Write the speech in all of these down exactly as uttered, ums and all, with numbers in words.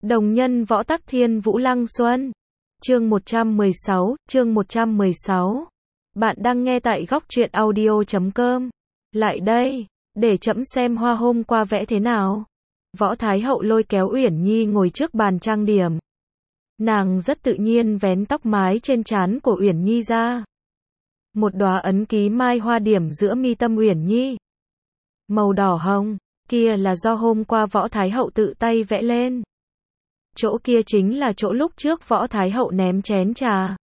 Đồng nhân võ tắc thiên vũ lăng xuân. Chương một trăm mười sáu, chương một trăm mười sáu. Bạn đang nghe tại góc truyện audio chấm com. Lại đây, để trẫm xem hoa hôm qua vẽ thế nào. Võ Thái Hậu lôi kéo Uyển Nhi ngồi trước bàn trang điểm. Nàng rất tự nhiên vén tóc mái trên trán của Uyển Nhi ra. Một đóa ấn ký mai hoa điểm giữa mi tâm Uyển Nhi. Màu đỏ hồng, kia là do hôm qua Võ Thái Hậu tự tay vẽ lên. Chỗ kia chính là chỗ lúc trước Võ Thái Hậu ném chén trà,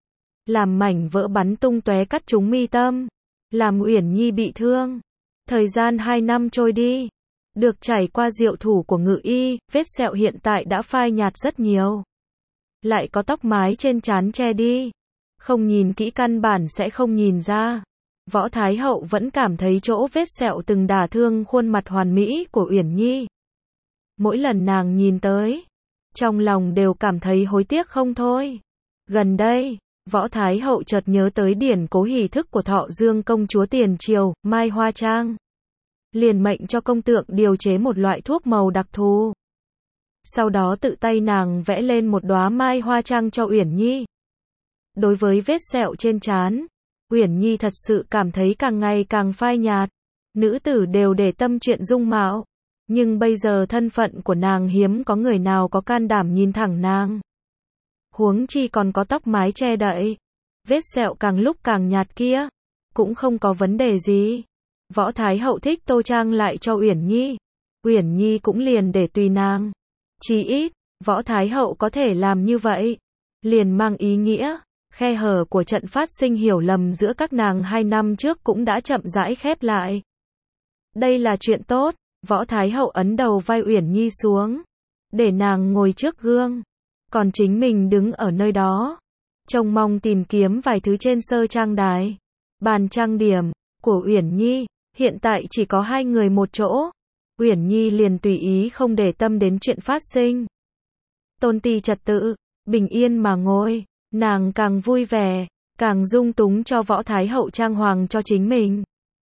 làm mảnh vỡ bắn tung tóe cắt trúng mi tâm, làm Uyển Nhi bị thương. Thời gian hai năm trôi đi, được trải qua diệu thủ của Ngự Y, vết sẹo hiện tại đã phai nhạt rất nhiều. Lại có tóc mái trên trán che đi, không nhìn kỹ căn bản sẽ không nhìn ra. Võ Thái Hậu vẫn cảm thấy chỗ vết sẹo từng đả thương khuôn mặt hoàn mỹ của Uyển Nhi. Mỗi lần nàng nhìn tới, trong lòng đều cảm thấy hối tiếc không thôi. Gần đây, Võ Thái Hậu chợt nhớ tới điển cố hỷ thức của Thọ Dương công chúa tiền triều, Mai Hoa Trang. Liền mệnh cho công tượng điều chế một loại thuốc màu đặc thù. Sau đó tự tay nàng vẽ lên một đóa Mai Hoa Trang cho Uyển Nhi. Đối với vết sẹo trên trán, Uyển Nhi thật sự cảm thấy càng ngày càng phai nhạt. Nữ tử đều để tâm chuyện dung mạo, nhưng bây giờ thân phận của nàng hiếm có người nào có can đảm nhìn thẳng nàng. Huống chi còn có tóc mái che đậy, vết sẹo càng lúc càng nhạt kia, cũng không có vấn đề gì. Võ Thái Hậu thích tô trang lại cho Uyển Nhi, Uyển Nhi cũng liền để tùy nàng. Chí ít, Võ Thái Hậu có thể làm như vậy, liền mang ý nghĩa, khe hở của trận phát sinh hiểu lầm giữa các nàng hai năm trước cũng đã chậm rãi khép lại. Đây là chuyện tốt. Võ Thái Hậu ấn đầu vai Uyển Nhi xuống, để nàng ngồi trước gương, còn chính mình đứng ở nơi đó, trông mong tìm kiếm vài thứ trên sơ trang đài. Bàn trang điểm của Uyển Nhi, hiện tại chỉ có hai người một chỗ. Uyển Nhi liền tùy ý không để tâm đến chuyện phát sinh. Tôn ti trật tự, bình yên mà ngồi, nàng càng vui vẻ, càng dung túng cho Võ Thái Hậu trang hoàng cho chính mình.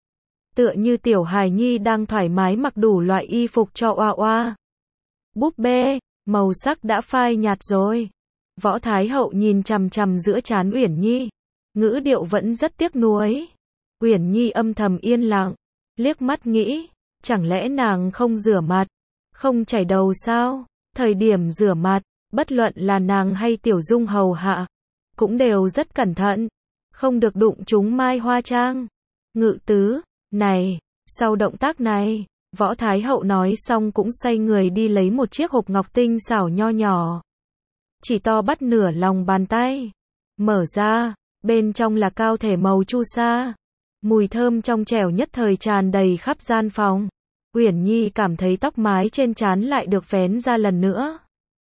Tựa như tiểu hài nhi đang thoải mái mặc đủ loại y phục cho oa oa. Búp bê, màu sắc đã phai nhạt rồi. Võ Thái Hậu nhìn chằm chằm giữa trán Uyển Nhi, ngữ điệu vẫn rất tiếc nuối. Uyển Nhi âm thầm yên lặng, liếc mắt nghĩ, chẳng lẽ nàng không rửa mặt, không chải đầu sao? Thời điểm rửa mặt, bất luận là nàng hay Tiểu Dung hầu hạ, cũng đều rất cẩn thận, không được đụng trúng Mai Hoa Trang. Ngự tứ, này, sau động tác này, Võ Thái Hậu nói xong cũng xoay người đi lấy một chiếc hộp ngọc tinh xảo nho nhỏ, chỉ to bắt nửa lòng bàn tay. Mở ra, bên trong là cao thể màu chu sa, mùi thơm trong trẻo nhất thời tràn đầy khắp gian phòng. Uyển Nhi cảm thấy tóc mái trên trán lại được vén ra lần nữa.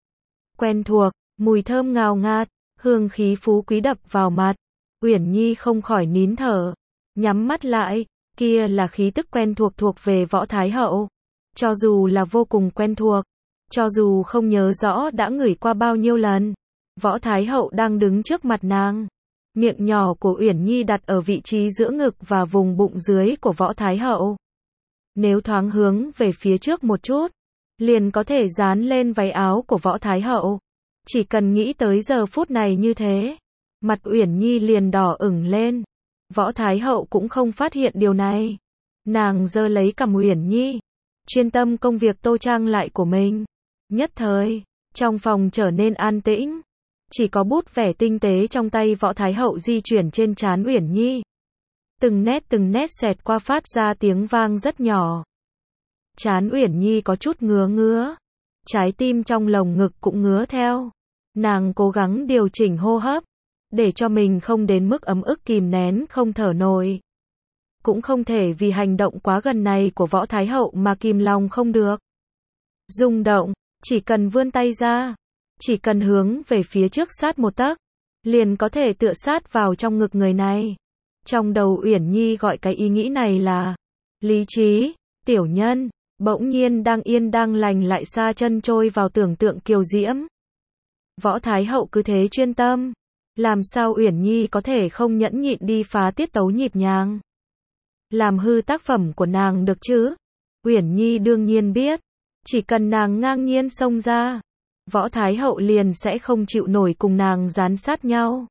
Quen thuộc, mùi thơm ngào ngạt, hương khí phú quý đập vào mặt. Uyển Nhi không khỏi nín thở, nhắm mắt lại. Kia là khí tức quen thuộc thuộc về Võ Thái Hậu. Cho dù là vô cùng quen thuộc, cho dù không nhớ rõ đã ngửi qua bao nhiêu lần, Võ Thái Hậu đang đứng trước mặt nàng. Miệng nhỏ của Uyển Nhi đặt ở vị trí giữa ngực và vùng bụng dưới của Võ Thái Hậu. Nếu thoáng hướng về phía trước một chút, liền có thể dán lên váy áo của Võ Thái Hậu. Chỉ cần nghĩ tới giờ phút này như thế, mặt Uyển Nhi liền đỏ ửng lên. Võ Thái Hậu cũng không phát hiện điều này. Nàng giơ lấy cằm Uyển Nhi, chuyên tâm công việc tô trang lại của mình. Nhất thời, trong phòng trở nên an tĩnh. Chỉ có bút vẽ tinh tế trong tay Võ Thái Hậu di chuyển trên trán Uyển Nhi. Từng nét từng nét xẹt qua phát ra tiếng vang rất nhỏ. Trán Uyển Nhi có chút ngứa ngứa. Trái tim trong lồng ngực cũng ngứa theo. Nàng cố gắng điều chỉnh hô hấp, để cho mình không đến mức ấm ức kìm nén không thở nổi. Cũng không thể vì hành động quá gần này của Võ Thái Hậu mà kìm lòng không được. Rung động, chỉ cần vươn tay ra, chỉ cần hướng về phía trước sát một tấc, liền có thể tựa sát vào trong ngực người này. Trong đầu Uyển Nhi gọi cái ý nghĩ này là lý trí. Tiểu nhân, bỗng nhiên đang yên đang lành lại xa chân trôi vào tưởng tượng kiều diễm. Võ Thái Hậu cứ thế chuyên tâm. Làm sao Uyển Nhi có thể không nhẫn nhịn đi phá tiết tấu nhịp nhàng, làm hư tác phẩm của nàng được chứ? Uyển Nhi đương nhiên biết, chỉ cần nàng ngang nhiên xông ra, Võ Thái Hậu liền sẽ không chịu nổi cùng nàng dán sát nhau.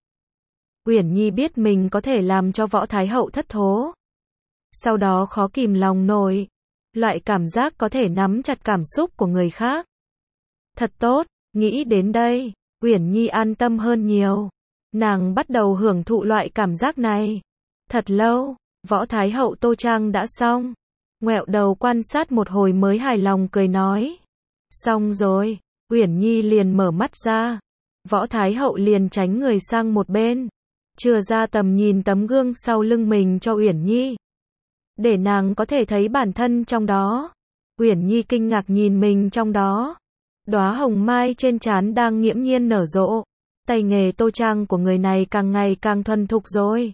Uyển Nhi biết mình có thể làm cho Võ Thái Hậu thất thố. Sau đó khó kìm lòng nổi. Loại cảm giác có thể nắm chặt cảm xúc của người khác. Thật tốt, nghĩ đến đây, Uyển Nhi an tâm hơn nhiều. Nàng bắt đầu hưởng thụ loại cảm giác này. Thật lâu, Võ Thái Hậu tô trang đã xong. Ngoẹo đầu quan sát một hồi mới hài lòng cười nói. Xong rồi, Uyển Nhi liền mở mắt ra. Võ Thái Hậu liền tránh người sang một bên. Chừa ra tầm nhìn tấm gương sau lưng mình cho Uyển Nhi. Để nàng có thể thấy bản thân trong đó. Uyển Nhi kinh ngạc nhìn mình trong đó. Đóa hồng mai trên trán đang nghiễm nhiên nở rộ. Tay nghề tô trang của người này càng ngày càng thuần thục rồi.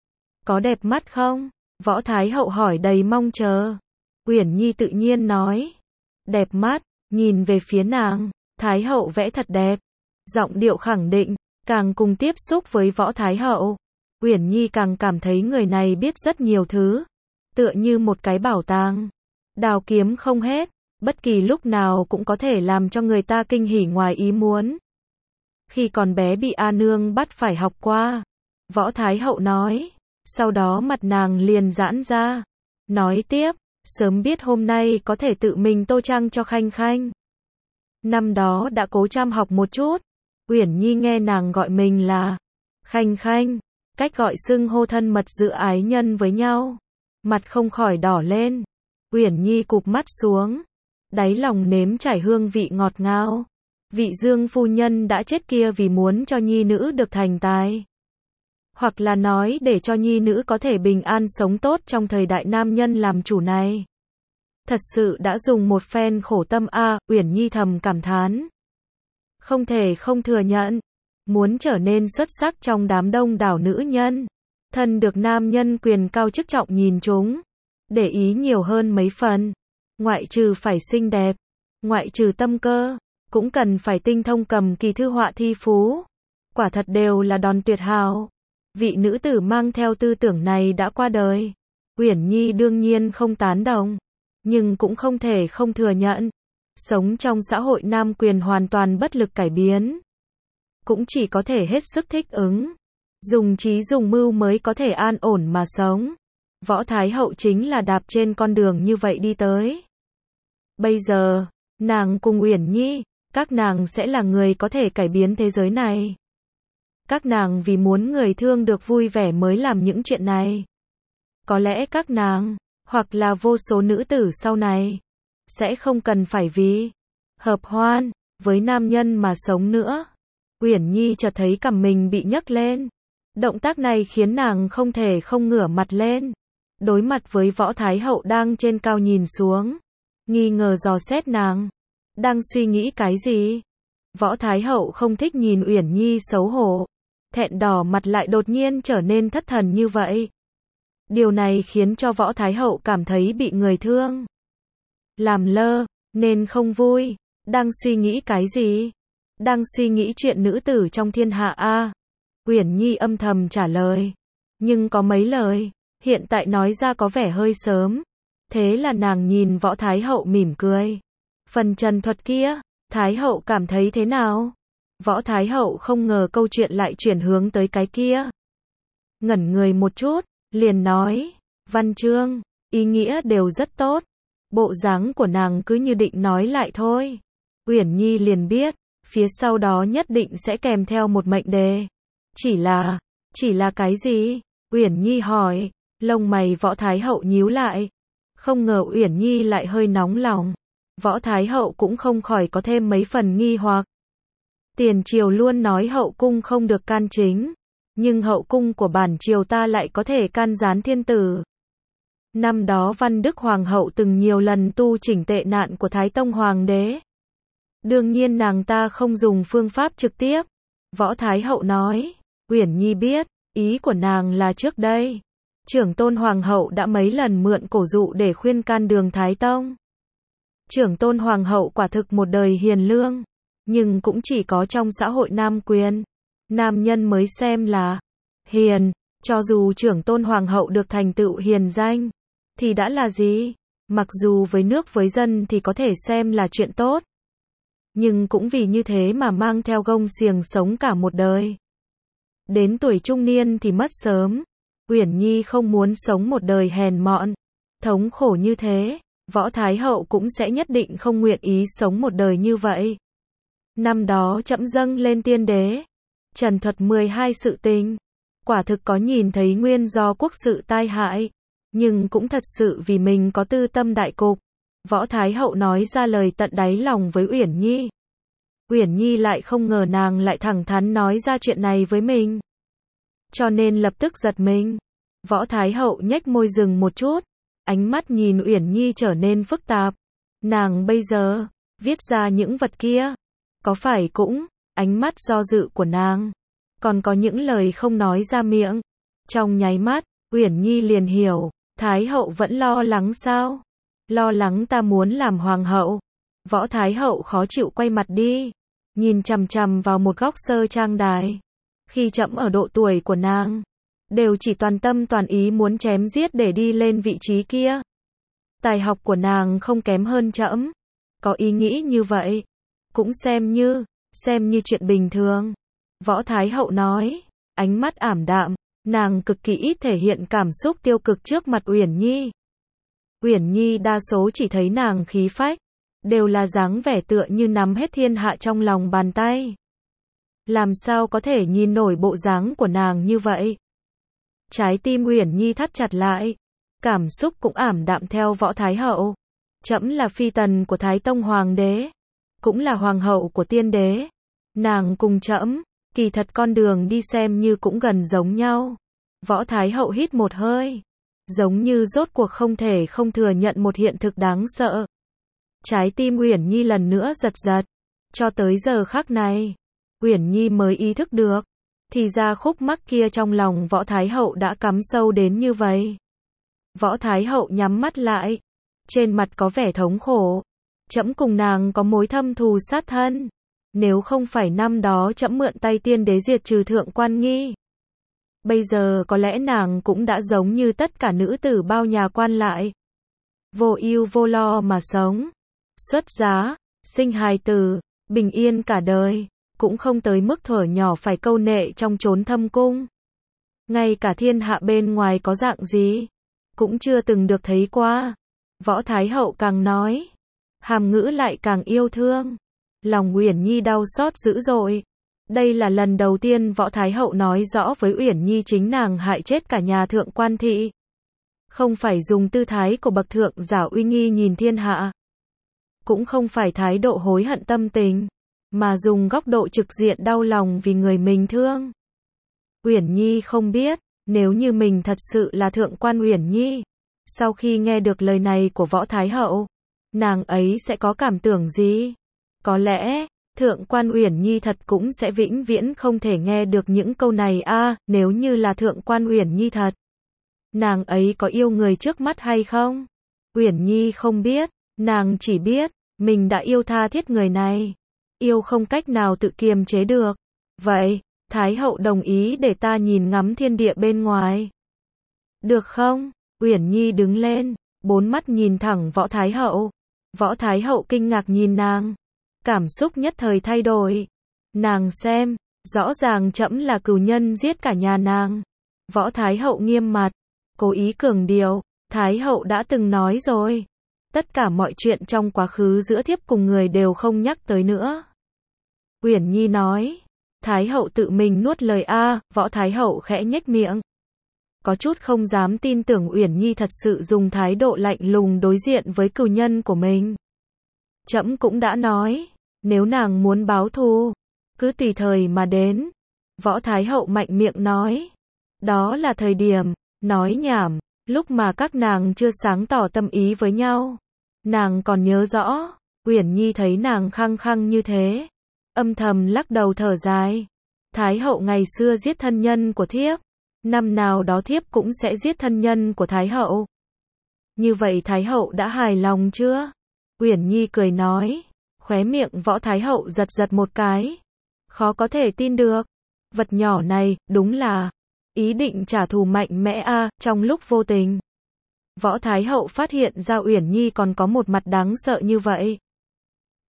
Có đẹp mắt không? Võ Thái Hậu hỏi đầy mong chờ. Uyển Nhi tự nhiên nói. Đẹp mắt, nhìn về phía nàng. Thái Hậu vẽ thật đẹp. Giọng điệu khẳng định, càng cùng tiếp xúc với Võ Thái Hậu. Uyển Nhi càng cảm thấy người này biết rất nhiều thứ. Tựa như một cái bảo tàng. Đào kiếm không hết. Bất kỳ lúc nào cũng có thể làm cho người ta kinh hỉ ngoài ý muốn. Khi còn bé bị A Nương bắt phải học qua. Võ Thái Hậu nói. Sau đó mặt nàng liền giãn ra. Nói tiếp. Sớm biết hôm nay có thể tự mình tô trang cho Khanh Khanh. Năm đó đã cố chăm học một chút. Uyển Nhi nghe nàng gọi mình là Khanh Khanh. Cách gọi xưng hô thân mật giữa ái nhân với nhau. Mặt không khỏi đỏ lên. Uyển Nhi cụp mắt xuống. Đáy lòng nếm trải hương vị ngọt ngào. Vị Dương phu nhân đã chết kia vì muốn cho nhi nữ được thành tài. Hoặc là nói để cho nhi nữ có thể bình an sống tốt trong thời đại nam nhân làm chủ này. Thật sự đã dùng một phen khổ tâm a, à, Uyển Nhi thầm cảm thán. Không thể không thừa nhận. Muốn trở nên xuất sắc trong đám đông đảo nữ nhân. Thân được nam nhân quyền cao chức trọng nhìn chúng. Để ý nhiều hơn mấy phần. Ngoại trừ phải xinh đẹp. Ngoại trừ tâm cơ. Cũng cần phải tinh thông cầm kỳ thư họa thi phú. Quả thật đều là đòn tuyệt hảo. Vị nữ tử mang theo tư tưởng này đã qua đời. Uyển Nhi đương nhiên không tán đồng. Nhưng cũng không thể không thừa nhận. Sống trong xã hội nam quyền hoàn toàn bất lực cải biến. Cũng chỉ có thể hết sức thích ứng. Dùng trí dùng mưu mới có thể an ổn mà sống. Võ Thái Hậu chính là đạp trên con đường như vậy đi tới. Bây giờ, nàng cùng Uyển Nhi, các nàng sẽ là người có thể cải biến thế giới này. Các nàng vì muốn người thương được vui vẻ mới làm những chuyện này. Có lẽ các nàng, hoặc là vô số nữ tử sau này, sẽ không cần phải vì hợp hoan với nam nhân mà sống nữa. Uyển Nhi chợt thấy cằm mình bị nhấc lên. Động tác này khiến nàng không thể không ngửa mặt lên. Đối mặt với Võ Thái Hậu đang trên cao nhìn xuống. Nghi ngờ dò xét nàng. Đang suy nghĩ cái gì? Võ Thái Hậu không thích nhìn Uyển Nhi xấu hổ. Thẹn đỏ mặt lại đột nhiên trở nên thất thần như vậy. Điều này khiến cho Võ Thái Hậu cảm thấy bị người thương. Làm lơ, nên không vui. Đang suy nghĩ cái gì? Đang suy nghĩ chuyện nữ tử trong thiên hạ a. À? Uyển Nhi âm thầm trả lời. Nhưng có mấy lời, hiện tại nói ra có vẻ hơi sớm. Thế là nàng nhìn Võ Thái Hậu mỉm cười. Phần trần thuật kia, Thái Hậu cảm thấy thế nào? Võ Thái Hậu không ngờ câu chuyện lại chuyển hướng tới cái kia. Ngẩn người một chút, liền nói, văn chương, ý nghĩa đều rất tốt. Bộ dáng của nàng cứ như định nói lại thôi. Uyển Nhi liền biết, phía sau đó nhất định sẽ kèm theo một mệnh đề. Chỉ là, chỉ là cái gì? Uyển Nhi hỏi, lông mày Võ Thái Hậu nhíu lại. Không ngờ Uyển Nhi lại hơi nóng lòng. Võ Thái Hậu cũng không khỏi có thêm mấy phần nghi hoặc. Tiền triều luôn nói hậu cung không được can chính. Nhưng hậu cung của bản triều ta lại có thể can gián thiên tử. Năm đó Văn Đức Hoàng hậu từng nhiều lần tu chỉnh tệ nạn của Thái Tông Hoàng đế. Đương nhiên nàng ta không dùng phương pháp trực tiếp. Võ Thái Hậu nói, Uyển Nhi biết, ý của nàng là trước đây. Trưởng tôn Hoàng hậu đã mấy lần mượn cổ dụ để khuyên can đường Thái Tông. Trưởng tôn Hoàng hậu quả thực một đời hiền lương. Nhưng cũng chỉ có trong xã hội nam quyền. Nam nhân mới xem là hiền. Cho dù trưởng tôn Hoàng hậu được thành tựu hiền danh. Thì đã là gì? Mặc dù với nước với dân thì có thể xem là chuyện tốt. nhưng cũng vì như thế mà mang theo gông xiềng sống cả một đời. Đến tuổi trung niên thì mất sớm. Uyển Nhi không muốn sống một đời hèn mọn, thống khổ như thế. Võ Thái Hậu cũng sẽ nhất định không nguyện ý sống một đời như vậy. Năm đó trẫm dâng lên tiên đế, trần thuật mười hai sự tình, quả thực có nhìn thấy nguyên do quốc sự tai hại, nhưng cũng thật sự vì mình có tư tâm đại cục. Võ Thái Hậu nói ra lời tận đáy lòng với Uyển Nhi. Uyển Nhi lại không ngờ nàng lại thẳng thắn nói ra chuyện này với mình, cho nên lập tức giật mình. Võ Thái Hậu nhếch môi dừng một chút, ánh mắt nhìn Uyển Nhi trở nên phức tạp. Nàng bây giờ viết ra những vật kia, có phải cũng ánh mắt do dự của nàng, còn có những lời không nói ra miệng. Trong nháy mắt, Uyển Nhi liền hiểu, Thái Hậu vẫn lo lắng sao? Lo lắng ta muốn làm hoàng hậu. Võ Thái Hậu khó chịu quay mặt đi, nhìn chằm chằm vào một góc sơ trang đài. Khi trẫm ở độ tuổi của nàng, đều chỉ toàn tâm toàn ý muốn chém giết để đi lên vị trí kia. Tài học của nàng không kém hơn trẫm, có ý nghĩ như vậy, cũng xem như, xem như chuyện bình thường. Võ Thái Hậu nói, ánh mắt ảm đạm, nàng cực kỳ ít thể hiện cảm xúc tiêu cực trước mặt Uyển Nhi. Uyển Nhi đa số chỉ thấy nàng khí phách, đều là dáng vẻ tựa như nắm hết thiên hạ trong lòng bàn tay. Làm sao có thể nhìn nổi bộ dáng của nàng như vậy? Trái tim Uyển Nhi thắt chặt lại, cảm xúc cũng ảm đạm theo Võ Thái Hậu. Trẫm là phi tần của Thái Tông Hoàng đế, cũng là hoàng hậu của tiên đế. Nàng cùng trẫm, kỳ thật con đường đi xem như cũng gần giống nhau. Võ Thái Hậu hít một hơi, giống như rốt cuộc không thể không thừa nhận một hiện thực đáng sợ. Trái tim Uyển Nhi lần nữa giật giật. Cho tới giờ khắc này, Uyển Nhi mới ý thức được, thì ra khúc mắc kia trong lòng Võ Thái Hậu đã cắm sâu đến như vậy. Võ Thái Hậu nhắm mắt lại, trên mặt có vẻ thống khổ. Trẫm cùng nàng có mối thâm thù sát thân. Nếu không phải năm đó trẫm mượn tay tiên đế diệt trừ Thượng Quan Nghi, bây giờ có lẽ nàng cũng đã giống như tất cả nữ tử bao nhà quan lại, vô ưu vô lo mà sống, xuất giá, sinh hài tử, bình yên cả đời, cũng không tới mức thuở nhỏ phải câu nệ trong chốn thâm cung. Ngay cả thiên hạ bên ngoài có dạng gì, cũng chưa từng được thấy qua. Võ Thái Hậu càng nói, hàm ngữ lại càng yêu thương. Lòng Uyển Nhi đau xót dữ dội. Đây là lần đầu tiên Võ Thái Hậu nói rõ với Uyển Nhi chính nàng hại chết cả nhà Thượng Quan thị. Không phải dùng tư thái của bậc thượng giả uy nghi nhìn thiên hạ, cũng không phải thái độ hối hận tâm tình, mà dùng góc độ trực diện đau lòng vì người mình thương. Uyển Nhi không biết, nếu như mình thật sự là Thượng Quan Uyển Nhi, sau khi nghe được lời này của Võ Thái Hậu, nàng ấy sẽ có cảm tưởng gì? Có lẽ, Thượng Quan Uyển Nhi thật cũng sẽ vĩnh viễn không thể nghe được những câu này a. À, nếu như là Thượng Quan Uyển Nhi thật, nàng ấy có yêu người trước mắt hay không? Uyển Nhi không biết, nàng chỉ biết, mình đã yêu tha thiết người này, yêu không cách nào tự kiềm chế được. Vậy, Thái Hậu đồng ý để ta nhìn ngắm thiên địa bên ngoài, được không? Uyển Nhi đứng lên, bốn mắt nhìn thẳng Võ Thái Hậu. Võ Thái Hậu kinh ngạc nhìn nàng, cảm xúc nhất thời thay đổi. Nàng xem, rõ ràng trẫm là cừu nhân giết cả nhà nàng. Võ Thái Hậu nghiêm mặt, cố ý cường điệu, Thái Hậu đã từng nói rồi, tất cả mọi chuyện trong quá khứ giữa thiếp cùng người đều không nhắc tới nữa. Uyển Nhi nói, Thái Hậu tự mình nuốt lời a. Võ Thái Hậu khẽ nhếch miệng, có chút không dám tin tưởng Uyển Nhi thật sự dùng thái độ lạnh lùng đối diện với cừu nhân của mình. Trẫm cũng đã nói, nếu nàng muốn báo thù, cứ tùy thời mà đến. Võ Thái Hậu mạnh miệng nói, đó là thời điểm, nói nhảm, lúc mà các nàng chưa sáng tỏ tâm ý với nhau. Nàng còn nhớ rõ. Uyển Nhi thấy nàng khăng khăng như thế, âm thầm lắc đầu thở dài. Thái Hậu ngày xưa giết thân nhân của thiếp, năm nào đó thiếp cũng sẽ giết thân nhân của Thái Hậu. Như vậy Thái Hậu đã hài lòng chưa? Uyển Nhi cười nói, khóe miệng Võ Thái Hậu giật giật một cái. Khó có thể tin được, vật nhỏ này, đúng là ý định trả thù mạnh mẽ a. À, trong lúc vô tình, Võ Thái Hậu phát hiện ra Uyển Nhi còn có một mặt đáng sợ như vậy.